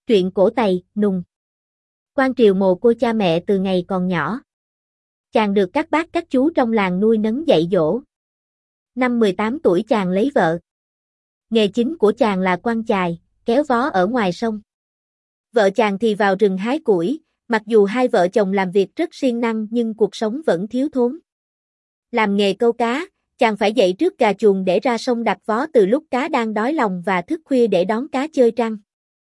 Truyện cổ Tày, Nùng. Quan Triều mồ côi cha mẹ từ ngày còn nhỏ. Chàng được các bác các chú trong làng nuôi nấng dạy dỗ. Năm 18 tuổi chàng lấy vợ. Nghề chính của chàng là quăng chài, kéo vó ở ngoài sông. Vợ chàng thì vào rừng hái củi, mặc dù hai vợ chồng làm việc rất siêng năng nhưng cuộc sống vẫn thiếu thốn. Làm nghề câu cá, chàng phải dậy trước gà chuồng để ra sông đặt vó từ lúc cá đang đói lòng và thức khuya để đón cá chơi trăng.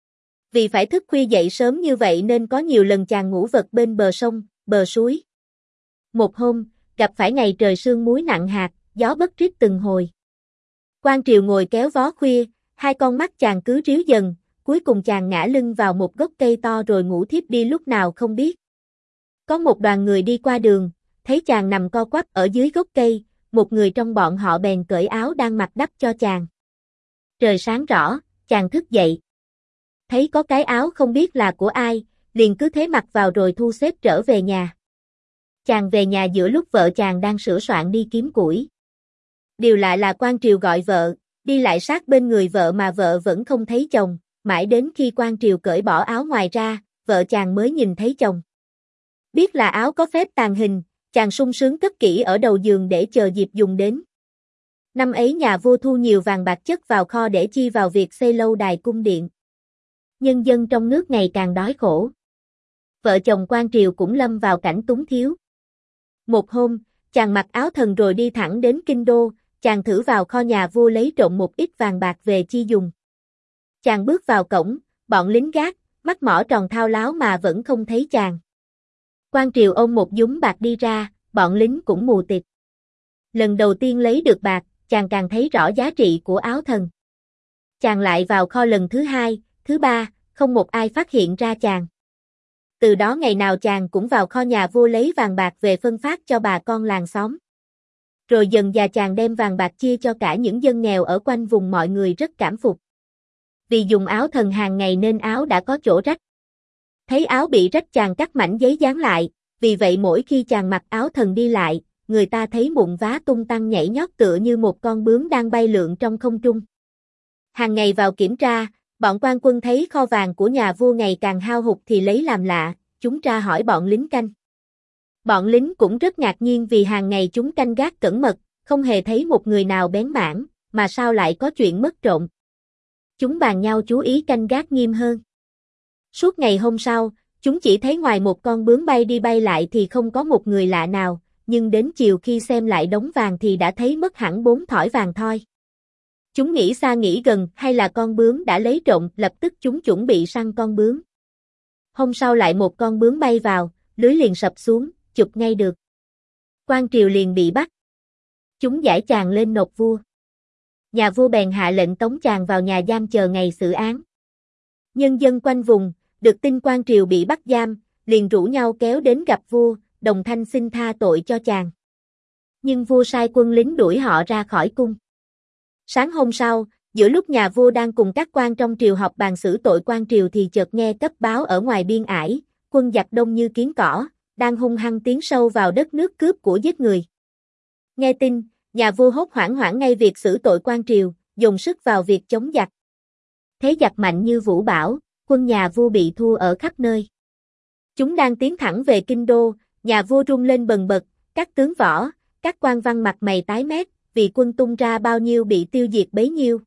Vì phải thức khuya dậy sớm như vậy nên có nhiều lần chàng ngủ vật bên bờ sông, bờ suối. Một hôm, gặp phải ngày trời sương muối nặng hạt, gió bấc rít từng hồi. Quan Triều ngồi kéo vó khuya, hai con mắt chàng cứ ríu dần, cuối cùng chàng ngã lưng vào một gốc cây to rồi ngủ thiếp đi lúc nào không biết. Có một đoàn người đi qua đường, thấy chàng nằm co quắp ở dưới gốc cây, một người trong bọn họ bèn cởi áo đang mặc đắp cho chàng. Trời sáng rõ, chàng thức dậy. Thấy có cái áo không biết là của ai, liền cứ thế mặc vào rồi thu xếp trở về nhà. Chàng về nhà giữa lúc vợ chàng đang sửa soạn đi kiếm củi. Điều lạ là Quan Triều gọi vợ, đi lại sát bên người vợ mà vợ vẫn không thấy chồng, mãi đến khi Quan Triều cởi bỏ áo ngoài ra, vợ chàng mới nhìn thấy chồng. Biết là áo có phép tàng hình, chàng sung sướng cất kỹ ở đầu giường để chờ dịp dùng đến. Năm ấy nhà vua thu nhiều vàng bạc chất vào kho để chi vào việc xây lâu đài cung điện. Nhân dân trong nước ngày càng đói khổ. Vợ chồng Quan Triều cũng lâm vào cảnh túng thiếu. Một hôm, chàng mặc áo thần rồi đi thẳng đến kinh đô, chàng thử vào kho nhà vua lấy trộm một ít vàng bạc về chi dùng. Chàng bước vào cổng, bọn lính gác, mắt mỏ tròn thao láo mà vẫn không thấy chàng. Quan Triều ôm một dúm bạc đi ra, bọn lính cũng mù tịt. Lần đầu tiên lấy được bạc, chàng càng thấy rõ giá trị của áo thần. Chàng lại vào kho lần thứ hai, thứ ba, không một ai phát hiện ra chàng. Từ đó ngày nào chàng cũng vào kho nhà vua lấy vàng bạc về phân phát cho bà con làng xóm. Rồi dần dà chàng đem vàng bạc chia cho cả những dân nghèo ở quanh vùng, mọi người rất cảm phục. Vì dùng áo thần hàng ngày nên áo đã có chỗ rách. Thấy áo bị rách chàng cắt mảnh giấy dán lại, vì vậy mỗi khi chàng mặc áo thần đi lại, người ta thấy mụn vá tung tăng nhảy nhót tựa như một con bướm đang bay lượn trong không trung. Hàng ngày vào kiểm tra, bọn quan quân thấy kho vàng của nhà vua ngày càng hao hụt thì lấy làm lạ, chúng tra hỏi bọn lính canh. Bọn lính cũng rất ngạc nhiên vì hàng ngày chúng canh gác cẩn mật, không hề thấy một người nào bén mảng, mà sao lại có chuyện mất trộm. Chúng bàn nhau chú ý canh gác nghiêm hơn. Suốt ngày hôm sau, chúng chỉ thấy ngoài một con bướm bay đi bay lại thì không có một người lạ nào, nhưng đến chiều khi xem lại đống vàng thì đã thấy mất hẳn 4 thỏi vàng thoi. Chúng nghĩ xa nghĩ gần hay là con bướm đã lấy trộm, lập tức chúng chuẩn bị săn con bướm. Hôm sau lại một con bướm bay vào, lưới liền sập xuống, chụp ngay được. Quan Triều liền bị bắt. Chúng giải chàng lên nộp vua. Nhà vua bèn hạ lệnh tống chàng vào nhà giam chờ ngày xử án. Nhân dân quanh vùng, được tin Quan Triều bị bắt giam, liền rủ nhau kéo đến gặp vua, đồng thanh xin tha tội cho chàng. Nhưng vua sai quân lính đuổi họ ra khỏi cung. Sáng hôm sau, giữa lúc nhà vua đang cùng các quan trong triều họp bàn xử tội Quan Triều thì chợt nghe cấp báo ở ngoài biên ải, quân giặc đông như kiến cỏ, đang hung hăng tiến sâu vào đất nước cướp của giết người. Nghe tin, nhà vua hốt hoảng ngay việc xử tội Quan Triều, dồn sức vào việc chống giặc. Thế giặc mạnh như vũ bão, quân nhà vua bị thua ở khắp nơi. Chúng đang tiến thẳng về kinh đô, nhà vua run lên bần bật, các tướng võ, các quan văn mặt mày tái mét, vì quân tung ra bao nhiêu bị tiêu diệt bấy nhiêu.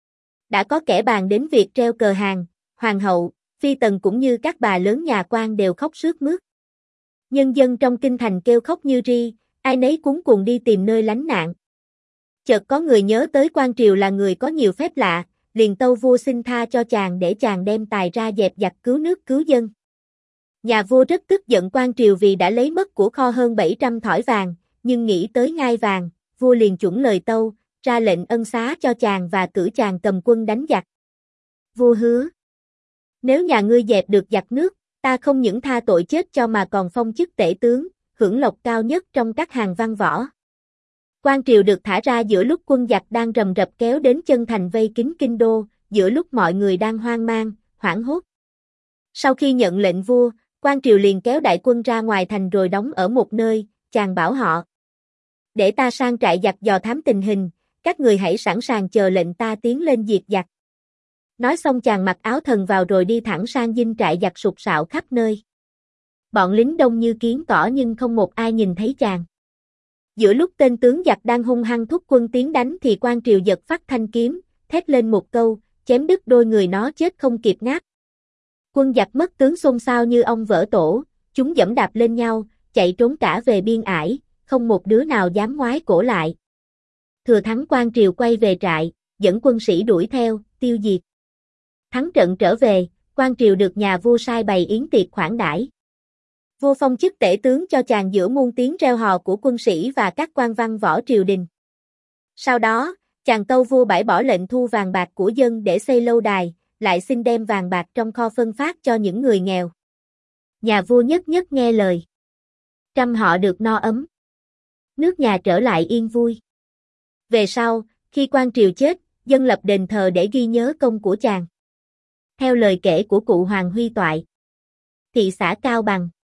Đã có kẻ bàn đến việc treo cờ hàng, hoàng hậu, phi tần cũng như các bà lớn nhà quan đều khóc sướt mướt. Nhân dân trong kinh thành kêu khóc như ri, ai nấy cuống cuồng đi tìm nơi lánh nạn. Chợt có người nhớ tới Quan Triều là người có nhiều phép lạ, liền tâu vua xin tha cho chàng để chàng đem tài ra dẹp giặc cứu nước cứu dân. Nhà vua rất tức giận Quan Triều vì đã lấy mất của kho hơn 700 thỏi vàng, nhưng nghĩ tới ngai vàng, vua liền chuẩn lời tâu, ra lệnh ân xá cho chàng và cử chàng cầm quân đánh giặc. Vua hứa: nếu nhà ngươi dẹp được giặc nước, ta không những tha tội chết cho mà còn phong chức tể tướng, hưởng lộc cao nhất trong các hàng văn võ. Quan Triều được thả ra giữa lúc quân giặc đang rầm rập kéo đến chân thành vây kín kinh đô, giữa lúc mọi người đang hoang mang, hoảng hốt. Sau khi nhận lệnh vua, Quan Triều liền kéo đại quân ra ngoài thành rồi đóng ở một nơi, chàng bảo họ: để ta sang trại giặc dò thám tình hình, các người hãy sẵn sàng chờ lệnh ta tiến lên diệt giặc. Nói xong chàng mặc áo thần vào rồi đi thẳng sang dinh trại giặc sục sạo khắp nơi. Bọn lính đông như kiến cỏ nhưng không một ai nhìn thấy chàng. Giữa lúc tên tướng giặc đang hung hăng thúc quân tiến đánh thì Quan Triều giật phát thanh kiếm, thét lên một câu, chém đứt đôi người nó chết không kịp ngáp. Quân giặc mất tướng xôn xao như ong vỡ tổ, chúng giẫm đạp lên nhau, chạy trốn cả về biên ải, không một đứa nào dám ngoái cổ lại. Thừa thắng Quan Triều quay về trại, dẫn quân sĩ đuổi theo, tiêu diệt. Thắng trận trở về, Quan Triều được nhà vua sai bày yến tiệc khoản đãi. Vua phong chức tể tướng cho chàng giữa muôn tiếng reo hò của quân sĩ và các quan văn võ triều đình. Sau đó, chàng tâu vua bãi bỏ lệnh thu vàng bạc của dân để xây lâu đài, lại xin đem vàng bạc trong kho phân phát cho những người nghèo. Nhà vua nhất nhất nghe lời. Trăm họ được no ấm. Nước nhà trở lại yên vui. Về sau, khi Quan Triều chết, dân lập đền thờ để ghi nhớ công của chàng. Theo lời kể của cụ Hoàng Huy Toại, thị xã Cao Bằng.